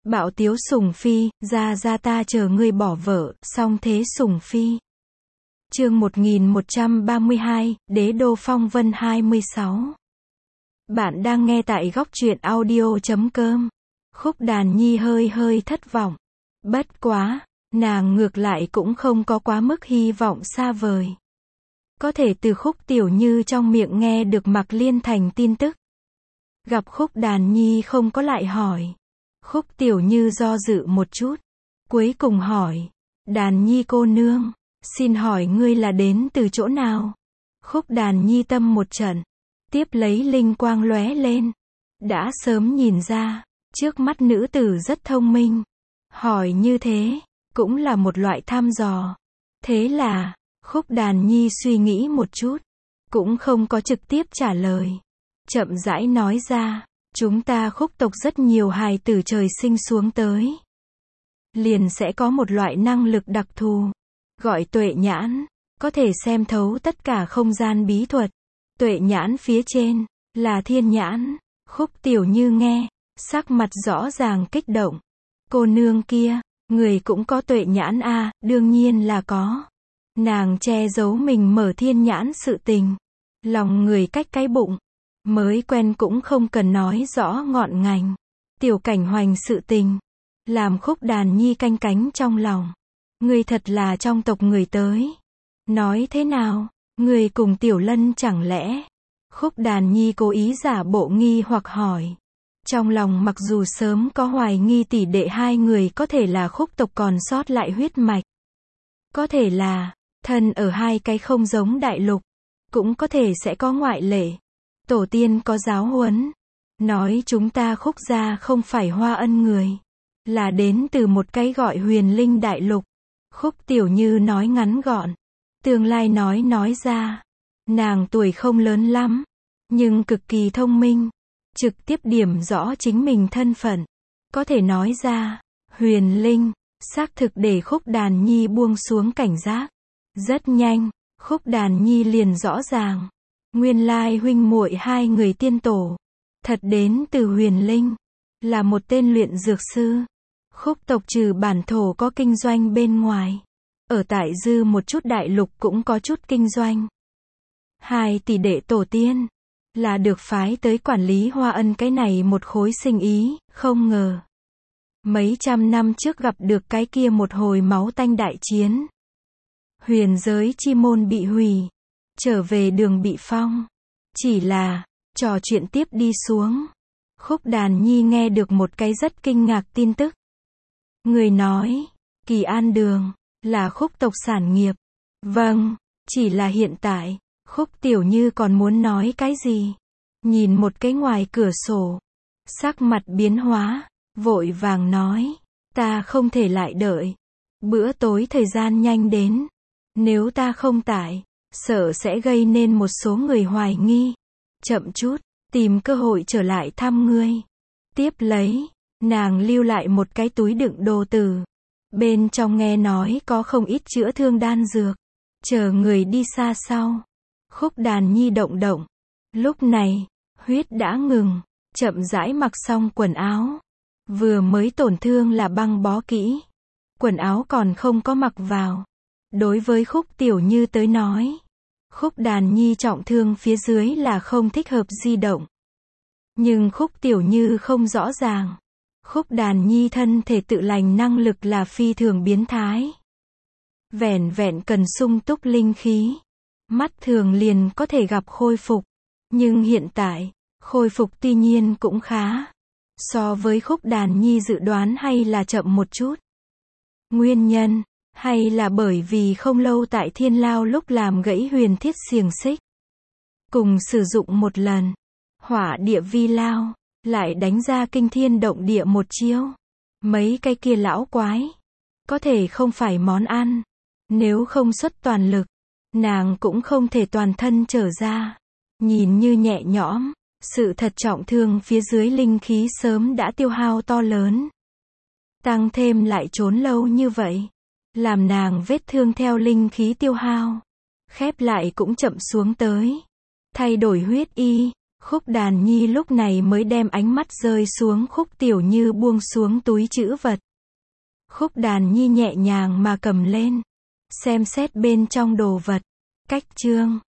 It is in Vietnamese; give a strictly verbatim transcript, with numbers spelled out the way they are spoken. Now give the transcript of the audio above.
Bạo tiếu Sùng Phi, ra ra ta chờ ngươi bỏ vợ, song thế Sùng Phi. Chương một nghìn một trăm ba mươi hai, Đế đô phong vân hai mươi sáu. Bạn đang nghe tại góc truyện audio chấm com. Khúc Đàn Nhi hơi hơi thất vọng. Bất quá, nàng ngược lại cũng không có quá mức hy vọng xa vời. Có thể từ Khúc Tiểu Như trong miệng nghe được Mạc Liên Thành tin tức. Gặp Khúc Đàn Nhi không có lại hỏi. Khúc Tiểu Như do dự một chút. Cuối cùng hỏi. Đàn Nhi cô nương, xin hỏi ngươi là đến từ chỗ nào? Khúc Đàn Nhi tâm một trận. Tiếp lấy linh quang lóe lên. Đã sớm nhìn ra, trước mắt nữ tử rất thông minh. Hỏi như thế, cũng là một loại thăm dò. Thế là, Khúc Đàn Nhi suy nghĩ một chút. Cũng không có trực tiếp trả lời. Chậm rãi nói ra, chúng ta Khúc tộc rất nhiều hài tử trời sinh xuống tới. Liền sẽ có một loại năng lực đặc thù. Gọi tuệ nhãn. Có thể xem thấu tất cả không gian bí thuật. Tuệ nhãn phía trên, là thiên nhãn. Khúc Tiểu Như nghe, sắc mặt rõ ràng kích động. Cô nương kia, người cũng có tuệ nhãn a? À, đương nhiên là có. Nàng che giấu mình mở thiên nhãn sự tình. Lòng người cách cái bụng. Mới quen cũng không cần nói rõ ngọn ngành. Tiểu Cảnh Hoành sự tình. Làm Khúc Đàn Nhi canh cánh trong lòng. Người thật là trong tộc người tới. Nói thế nào? Người cùng Tiểu Lân chẳng lẽ? Khúc Đàn Nhi cố ý giả bộ nghi hoặc hỏi. Trong lòng mặc dù sớm có hoài nghi tỷ đệ hai người có thể là Khúc tộc còn sót lại huyết mạch. Có thể là, thân ở hai cái không giống đại lục. Cũng có thể sẽ có ngoại lệ. Tổ tiên có giáo huấn. Nói chúng ta Khúc gia không phải Hoa Ân người. Là đến từ một cái gọi Huyền Linh đại lục. Khúc Tiểu Như nói ngắn gọn. Tương lai nói nói ra. Nàng tuổi không lớn lắm. Nhưng cực kỳ thông minh. Trực tiếp điểm rõ chính mình thân phận. Có thể nói ra. Huyền Linh. Xác thực để Khúc Đàn Nhi buông xuống cảnh giác. Rất nhanh. Khúc Đàn Nhi liền rõ ràng. Nguyên lai huynh muội hai người tiên tổ. Thật đến từ Huyền Linh. Là một tên luyện dược sư. Khúc tộc trừ bản thổ có kinh doanh bên ngoài. Ở tại dư một chút đại lục cũng có chút kinh doanh. Hai tỷ đệ tổ tiên. Là được phái tới quản lý Hoa Ân cái này một khối sinh ý, không ngờ. Mấy trăm năm trước gặp được cái kia một hồi máu tanh đại chiến. Huyền giới chi môn bị hủy. Trở về đường bị phong. Chỉ là, trò chuyện tiếp đi xuống. Khúc Đàn Nhi nghe được một cái rất kinh ngạc tin tức. Người nói, Kỳ An Đường, là Khúc tộc sản nghiệp. Vâng, chỉ là hiện tại, Khúc Tiểu Như còn muốn nói cái gì? Nhìn một cái ngoài cửa sổ. Sắc mặt biến hóa, vội vàng nói. Ta không thể lại đợi. Bữa tối thời gian nhanh đến. Nếu ta không tại, sợ sẽ gây nên một số người hoài nghi. Chậm chút, tìm cơ hội trở lại thăm ngươi. Tiếp lấy, nàng lưu lại một cái túi đựng đồ tử. Bên trong nghe nói có không ít chữa thương đan dược. Chờ người đi xa sau. Khúc Đàn Nhi động động. Lúc này, huyết đã ngừng. Chậm rãi mặc xong quần áo. Vừa mới tổn thương là băng bó kỹ. Quần áo còn không có mặc vào. Đối với Khúc Tiểu Như tới nói. Khúc Đàn Nhi trọng thương phía dưới là không thích hợp di động. Nhưng Khúc Tiểu Như không rõ ràng. Khúc Đàn Nhi thân thể tự lành năng lực là phi thường biến thái. Vẻn vẹn cần sung túc linh khí. Mắt thường liền có thể gặp khôi phục. Nhưng hiện tại, khôi phục tuy nhiên cũng khá. So với Khúc Đàn Nhi dự đoán hay là chậm một chút. Nguyên nhân, hay là bởi vì không lâu tại Thiên Lao lúc làm gãy huyền thiết xiềng xích. Cùng sử dụng một lần. Hỏa địa vi lao. Lại đánh ra kinh thiên động địa một chiêu. Mấy cái kia lão quái. Có thể không phải món ăn. Nếu không xuất toàn lực. Nàng cũng không thể toàn thân trở ra. Nhìn như nhẹ nhõm. Sự thật trọng thương phía dưới linh khí sớm đã tiêu hao to lớn. Tăng thêm lại trốn lâu như vậy. Làm nàng vết thương theo linh khí tiêu hao. Khép lại cũng chậm xuống tới. Thay đổi huyết y. Khúc Đàn Nhi lúc này mới đem ánh mắt rơi xuống Khúc Tiểu Như buông xuống túi trữ vật. Khúc Đàn Nhi nhẹ nhàng mà cầm lên, xem xét bên trong đồ vật. Cách chương